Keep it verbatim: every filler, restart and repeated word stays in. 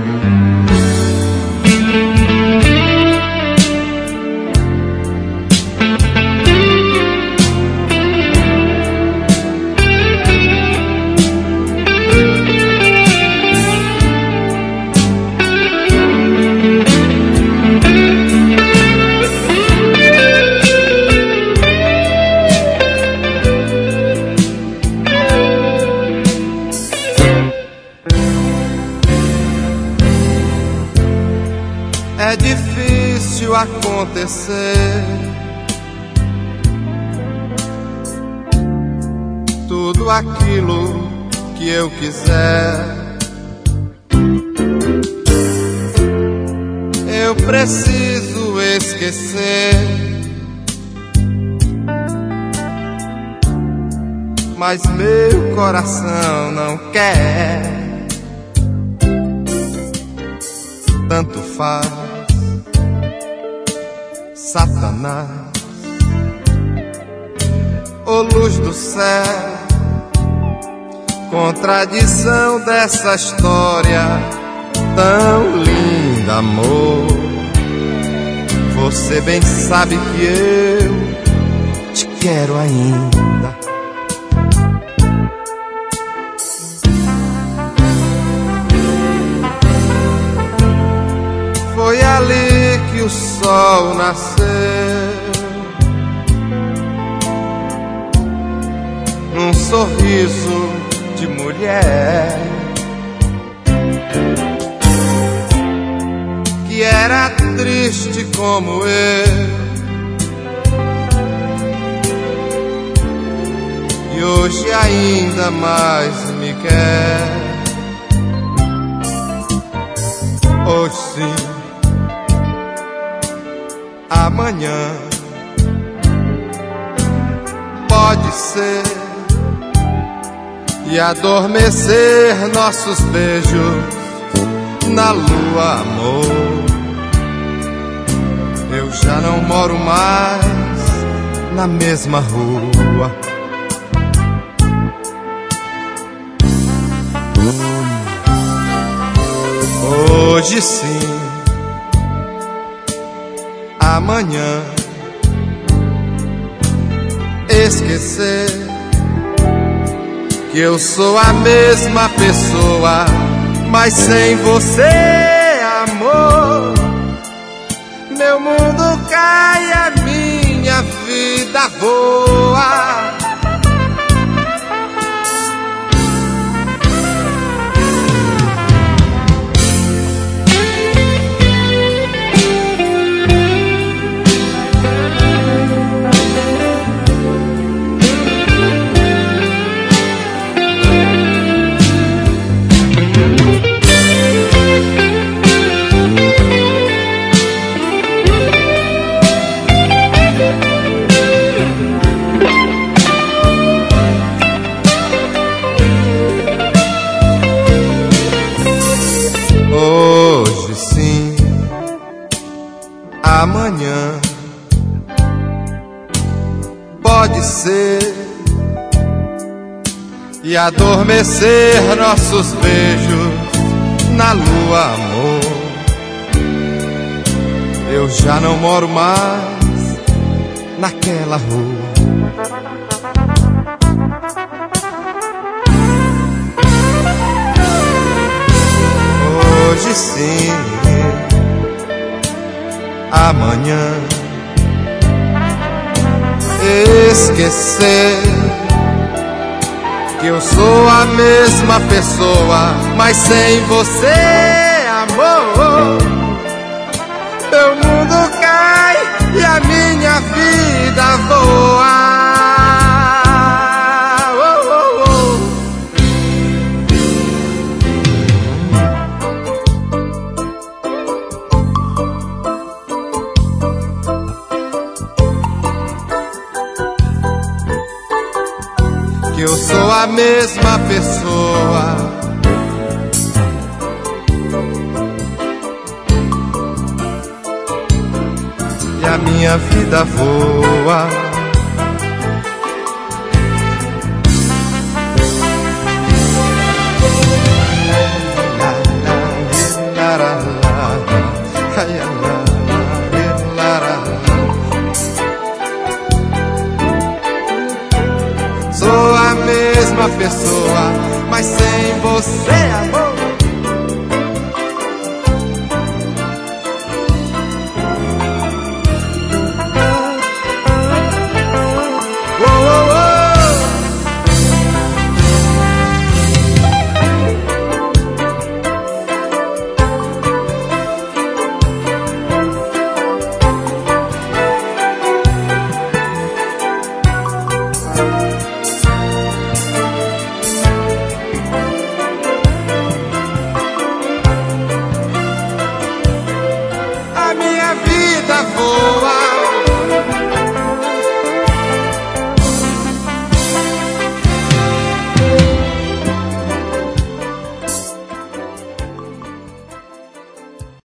É difícil acontecer tudo aquilo que eu quiser. Eu preciso esquecer, mas meu coração não quer. Tanto faz, Satanás, ô luz do céu, contradição dessa história tão linda, amor. Você bem sabe que eu te quero ainda. Foi ali que o sol nasceu, num sorriso de mulher que era triste como eu, e hoje ainda mais me quer. Hoje sim, amanhã pode ser, e adormecer nossos beijos na lua, amor. Eu já não moro mais na mesma rua. Hoje sim, amanhã esquecer que eu sou a mesma pessoa, mas sem você, amor, meu mundo cai, a minha vida voa. Hoje sim, amanhã pode ser, e adormecer nossos beijos na lua, amor. Eu já não moro mais naquela rua. Hoje sim, amanhã esquecer que eu sou a mesma pessoa, mas sem você, amor, meu mundo cai e a minha vida voa. Que eu sou a mesma pessoa, e a minha vida voa. La, la, la, Sou a mesma pessoa, mas sem você, amor. A minha vida foi